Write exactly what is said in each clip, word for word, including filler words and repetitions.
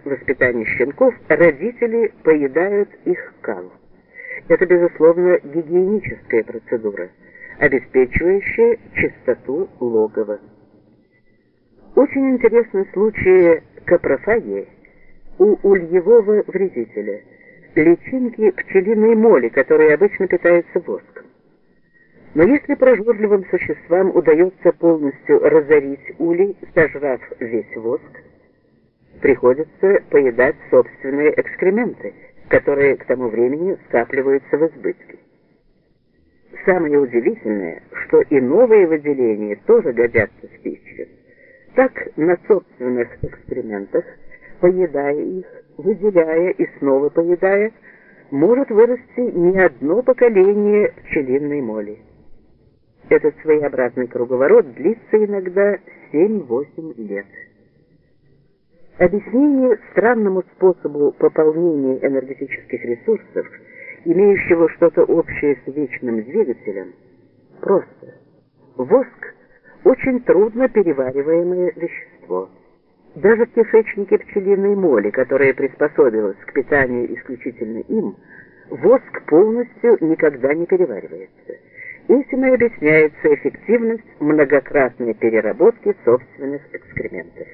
воспитания щенков родители поедают их кал. Это, безусловно, гигиеническая процедура, обеспечивающая чистоту логова. Очень интересны случаи капрофагии у ульевого вредителя, личинки пчелиной моли, которые обычно питаются воском. Но если прожорливым существам удается полностью разорить улей, сожрав весь воск, приходится поедать собственные экскременты, которые к тому времени скапливаются в избытке. Самое удивительное, что и новые выделения тоже годятся в пищу. Так на собственных экскрементах, поедая их, выделяя и снова поедая, может вырасти не одно поколение пчелиной моли. Этот своеобразный круговорот длится иногда семь-восемь лет. Объяснение странному способу пополнения энергетических ресурсов, имеющего что-то общее с вечным двигателем, просто. Воск – очень трудно перевариваемое вещество. Даже в кишечнике пчелиной моли, которая приспособилась к питанию исключительно им, воск полностью никогда не переваривается. Этим и объясняется эффективность многократной переработки собственных экскрементов.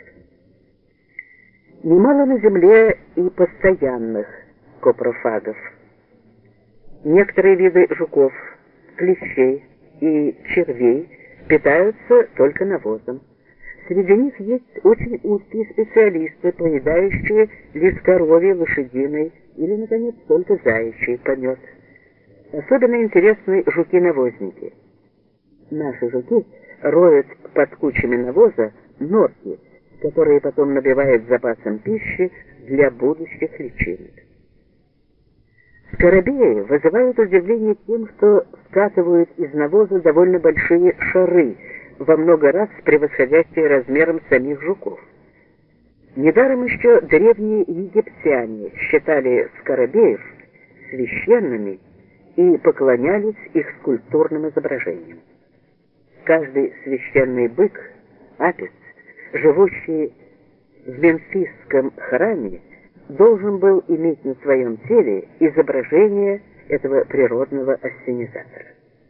Немало на Земле и постоянных копрофагов. Некоторые виды жуков, клещей и червей питаются только навозом. Среди них есть очень узкие специалисты, поедающие лишь коровий, лошадиный или, наконец, только заячий помет. Особенно интересны жуки-навозники. Наши жуки роют под кучами навоза норки, которые потом набивают запасом пищи для будущих личинок. Скоробеи вызывают удивление тем, что скатывают из навоза довольно большие шары, во много раз превосходящие размером самих жуков. Недаром еще древние египтяне считали скоробеев священными и поклонялись их скульптурным изображениям. Каждый священный бык, апис, живущий в мемфисском храме, должен был иметь на своем теле изображение этого природного ассенизатора.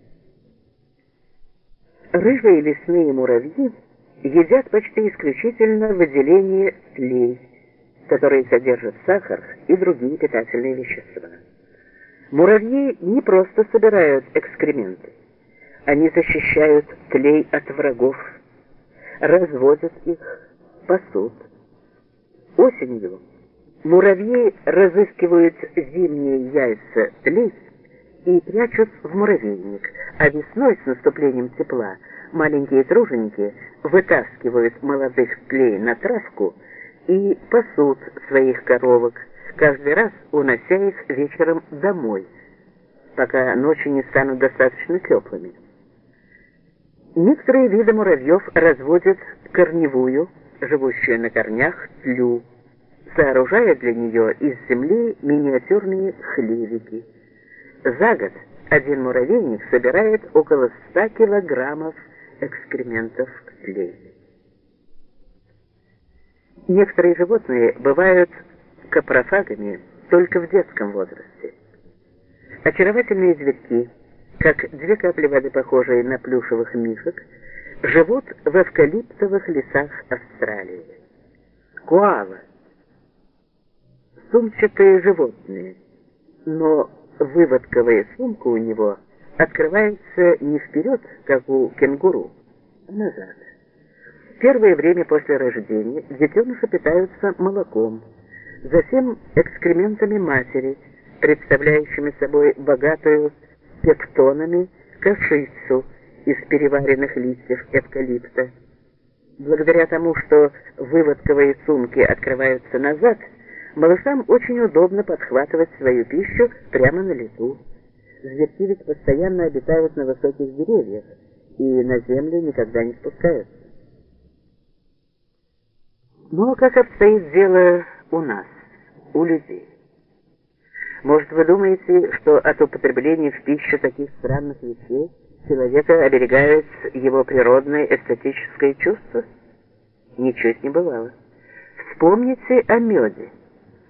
Рыжие лесные муравьи едят почти исключительно выделение тлей, которые содержат сахар и другие питательные вещества. Муравьи не просто собирают экскременты, они защищают тлей от врагов, разводят их, пасут. Осенью муравьи разыскивают зимние яйца тлей и прячут в муравейник, а весной с наступлением тепла маленькие труженики вытаскивают молодых тлей на травку и пасут своих коровок, каждый раз унося их вечером домой, пока ночи не станут достаточно теплыми. Некоторые виды муравьев разводят корневую, живущую на корнях, тлю, сооружая для нее из земли миниатюрные хлевики. За год один муравейник собирает около ста килограммов экскрементов тлей. Некоторые животные бывают капрофагами только в детском возрасте. Очаровательные зверьки, как две капли воды, похожие на плюшевых мишек, живут в эвкалиптовых лесах Австралии. Коала – сумчатые животные, но выводковая сумка у него открывается не вперед, как у кенгуру, а назад. Первое время после рождения детеныши питаются молоком, затем экскрементами матери, представляющими собой богатую пектонами кашицу из переваренных листьев эвкалипта. Благодаря тому, что выводковые сумки открываются назад, малышам очень удобно подхватывать свою пищу прямо на лету. Зверьки ведь постоянно обитают на высоких деревьях и на землю никогда не спускаются. Но как обстоит дело у нас, у людей? Может, вы думаете, что от употребления в пищу таких странных вещей человека оберегает его природное эстетическое чувство? Ничуть не бывало. Вспомните о меде.